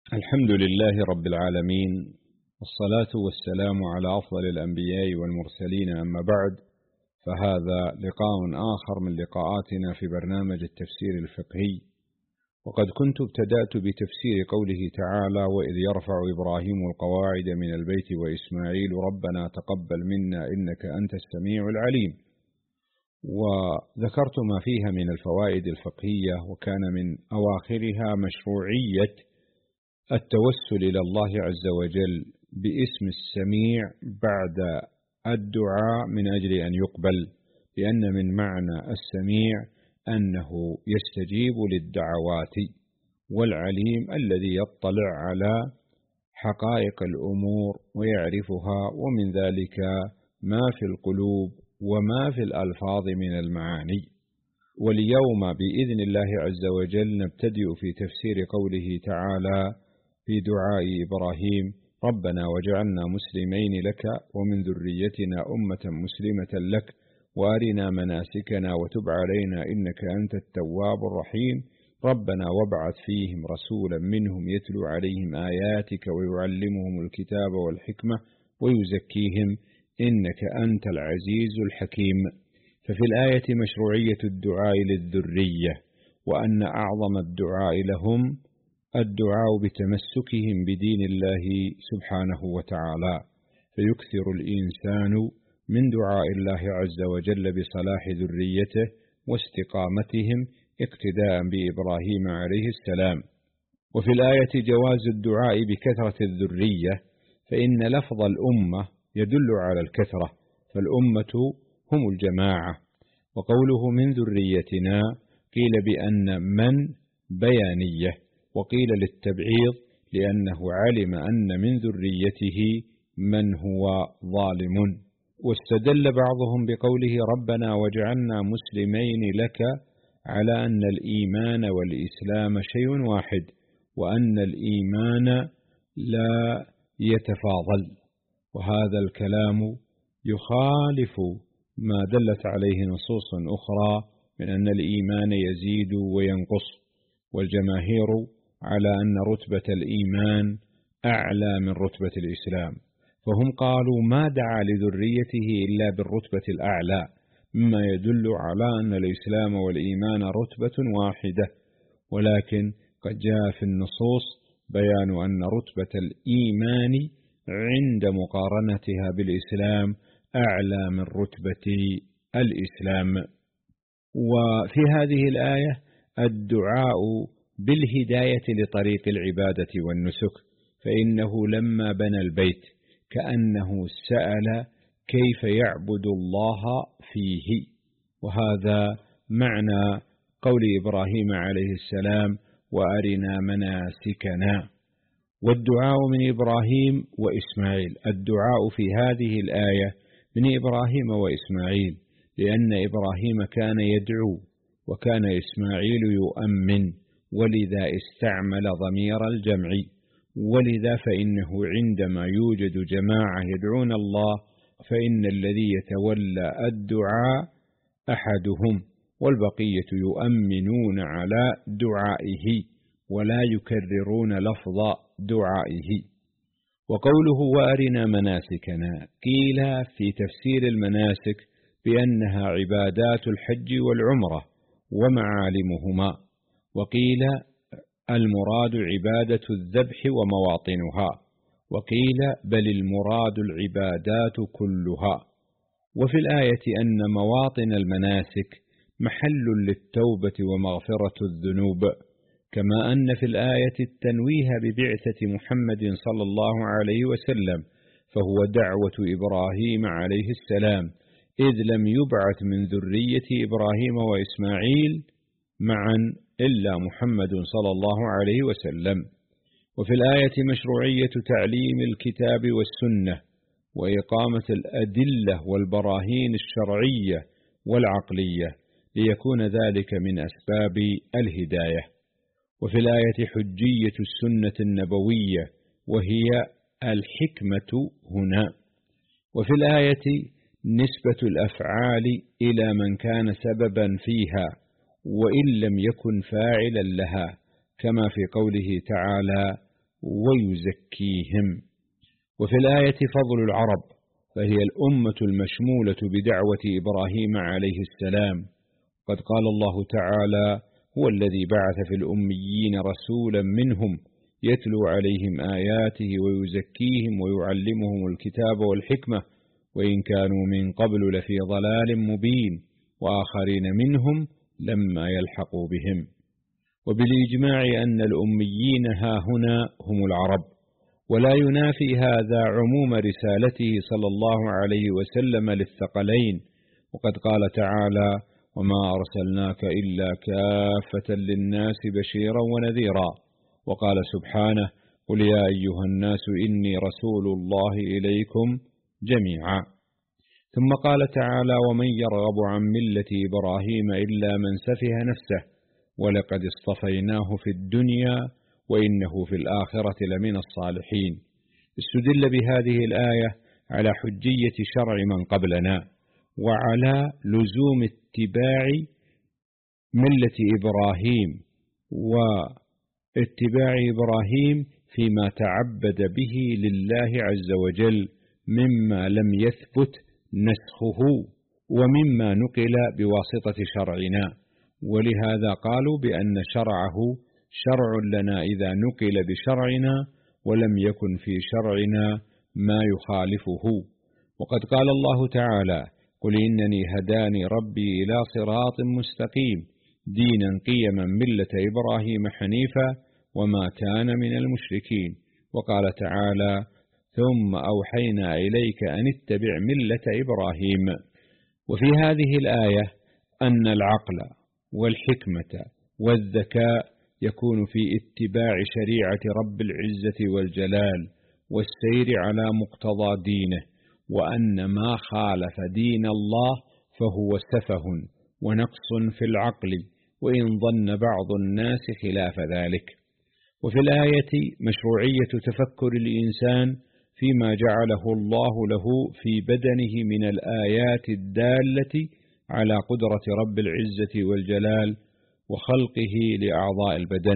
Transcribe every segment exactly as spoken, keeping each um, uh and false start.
الحمد لله رب العالمين، والصلاة والسلام على أفضل الأنبياء والمرسلين، أما بعد، فهذا لقاء آخر من لقاءاتنا في برنامج التفسير الفقهي. وقد كنت ابتدأت بتفسير قوله تعالى: وإذ يرفع إبراهيم القواعد من البيت وإسماعيل ربنا تقبل منا إنك أنت السميع العليم، وذكرت ما فيها من الفوائد الفقهية، وكان من أواخرها مشروعية التوسل إلى الله عز وجل باسم السميع بعد الدعاء من أجل أن يقبل، لأن من معنى السميع أنه يستجيب للدعوات، والعليم الذي يطلع على حقائق الأمور ويعرفها، ومن ذلك ما في القلوب وما في الألفاظ من المعاني. واليوم بإذن الله عز وجل نبتدئ في تفسير قوله تعالى في دعاء إبراهيم: ربنا وجعلنا مسلمين لك ومن ذريتنا أمة مسلمة لك وأرنا مناسكنا وتب علينا إنك أنت التواب الرحيم ربنا وابعث فيهم رسولا منهم يتلو عليهم آياتك ويعلمهم الكتاب والحكمة ويزكيهم إنك أنت العزيز الحكيم. ففي الآية مشروعية الدعاء للذرية، وأن أعظم الدعاء لهم الدعاء بتمسكهم بدين الله سبحانه وتعالى، فيكثر الإنسان من دعاء الله عز وجل بصلاح ذريته واستقامتهم اقتداء بإبراهيم عليه السلام. وفي الآية جواز الدعاء بكثرة الذرية، فإن لفظ الأمة يدل على الكثرة، فالأمة هم الجماعة. وقوله من ذريتنا قيل بأن من بيانية، وقيل للتبعيض لأنه علم أن من ذريته من هو ظالم. واستدل بعضهم بقوله ربنا وجعلنا مسلمين لك على أن الإيمان والإسلام شيء واحد، وأن الإيمان لا يتفاضل، وهذا الكلام يخالف ما دلت عليه نصوص أخرى من أن الإيمان يزيد وينقص، والجماهير على أن رتبة الإيمان أعلى من رتبة الإسلام، فهم قالوا ما دعا لذريته إلا بالرتبة الأعلى، مما يدل على أن الإسلام والإيمان رتبة واحدة. ولكن قد جاء في النصوص بيان أن رتبة الإيمان عند مقارنتها بالإسلام أعلى من رتبة الإسلام. وفي هذه الآية الدعاء بالهداية لطريق العبادة والنسك، فإنه لما بنى البيت كأنه سأل كيف يعبد الله فيه، وهذا معنى قول إبراهيم عليه السلام وأرنا مناسكنا. والدعاء من إبراهيم وإسماعيل، الدعاء في هذه الآية من إبراهيم وإسماعيل، لأن إبراهيم كان يدعو وكان إسماعيل يؤمن، ولذا استعمل ضمير الجمع. ولذا فإنه عندما يوجد جماعة يدعون الله فإن الذي يتولى الدعاء أحدهم، والبقية يؤمنون على دعائه ولا يكررون لفظ دعائه. وقوله وأرنا مناسكنا قيل في تفسير المناسك بأنها عبادات الحج والعمرة ومعالمهما، وقيل المراد عبادة الذبح ومواطنها، وقيل بل المراد العبادات كلها. وفي الآية أن مواطن المناسك محل للتوبة ومغفرة الذنوب، كما أن في الآية التنويه ببعثة محمد صلى الله عليه وسلم، فهو دعوة إبراهيم عليه السلام، إذ لم يبعث من ذرية إبراهيم وإسماعيل معا إلا محمد صلى الله عليه وسلم. وفي الآية مشروعية تعليم الكتاب والسنة وإقامة الأدلة والبراهين الشرعية والعقلية، ليكون ذلك من أسباب الهداية. وفي الآية حجية السنة النبوية، وهي الحكمة هنا. وفي الآية نسبة الأفعال إلى من كان سببا فيها وإن لم يكن فاعلا لها، كما في قوله تعالى ويزكيهم. وفي الآية فضل العرب، فهي الأمة المشمولة بدعوة إبراهيم عليه السلام. قد قال الله تعالى: هو الذي بعث في الأميين رسولا منهم يتلو عليهم آياته ويزكيهم ويعلمهم الكتاب والحكمة وإن كانوا من قبل لفي ضلال مبين وآخرين منهم لما يلحقوا بهم. وبالإجماع أن الأميين هاهنا هم العرب، ولا ينافي هذا عموم رسالته صلى الله عليه وسلم للثقلين. وقد قال تعالى: وما أرسلناك إلا كافة للناس بشيرا ونذيرا. وقال سبحانه: قل يا أيها الناس إني رسول الله إليكم جميعا. ثم قال تعالى: ومن يرغب عن ملة إبراهيم إلا من سفه نفسه ولقد اصطفيناه في الدنيا وإنه في الآخرة لمن الصالحين. استدل بهذه الآية على حجية شرع من قبلنا وعلى لزوم اتباع ملة إبراهيم واتباع إبراهيم فيما تعبد به لله عز وجل مما لم يثبت نسخه ومما نقل بواسطة شرعنا. ولهذا قالوا بأن شرعه شرع لنا إذا نقل بشرعنا ولم يكن في شرعنا ما يخالفه. وقد قال الله تعالى: قل إنني هداني ربي إلى صراط مستقيم دينا قيما ملة إبراهيم حنيفا وما كان من المشركين. وقال تعالى: ثم أوحينا إليك أن اتبع ملة إبراهيم. وفي هذه الآية أن العقل والحكمة والذكاء يكون في اتباع شريعة رب العزة والجلال والسير على مقتضى دينه، وأن ما خالف دين الله فهو سفه ونقص في العقل وإن ظن بعض الناس خلاف ذلك. وفي الآية مشروعية تفكر الإنسان فيما جعله الله له في بدنه من الآيات الدالة على قدرة رب العزة والجلال وخلقه لأعضاء البدن.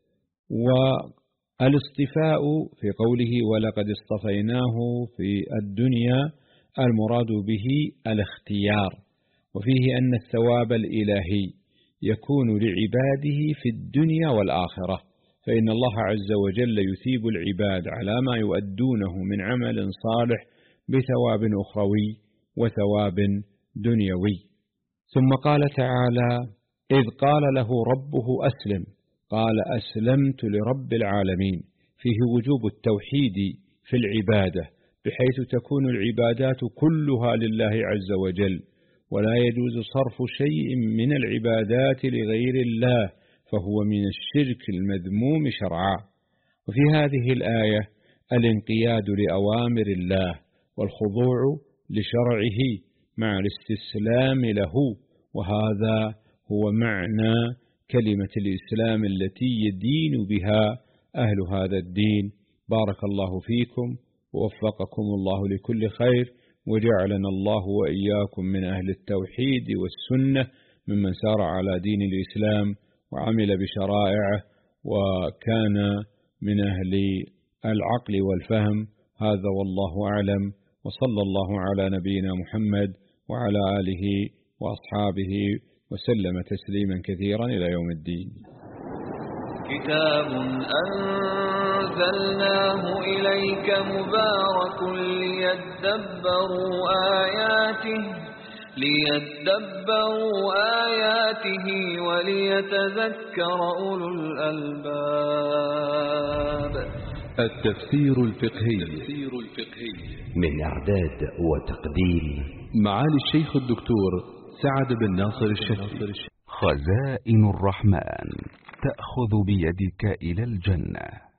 والاصطفاء في قوله ولقد اصطفيناه في الدنيا المراد به الاختيار، وفيه أن الثواب الإلهي يكون لعباده في الدنيا والآخرة، فإن الله عز وجل يثيب العباد على ما يؤدونه من عمل صالح بثواب أخروي وثواب دنيوي. ثم قال تعالى: إذ قال له ربه أسلم قال أسلمت لرب العالمين، فيه وجوب التوحيد في العبادة بحيث تكون العبادات كلها لله عز وجل، ولا يجوز صرف شيء من العبادات لغير الله فهو من الشرك المذموم شرعا. وفي هذه الآية الانقياد لأوامر الله والخضوع لشرعه مع الاستسلام له، وهذا هو معنى كلمة الإسلام التي يدين بها أهل هذا الدين. بارك الله فيكم ووفقكم الله لكل خير، وجعلنا الله وإياكم من أهل التوحيد والسنة ممن سار على دين الإسلام وعمل بشرائعه وكان من أهل العقل والفهم. هذا والله أعلم، وصلى الله على نبينا محمد وعلى آله وأصحابه وسلم تسليما كثيرا إلى يوم الدين. كتاب أنزلناه إليك مبارك ليدبروا آياته ليدبروا آياته وليتذكر أولو الألباب. التفسير الفقهي من إعداد وتقديم معالي الشيخ الدكتور سعد بن ناصر الشهري. خزائن الرحمن تأخذ بيدك إلى الجنة.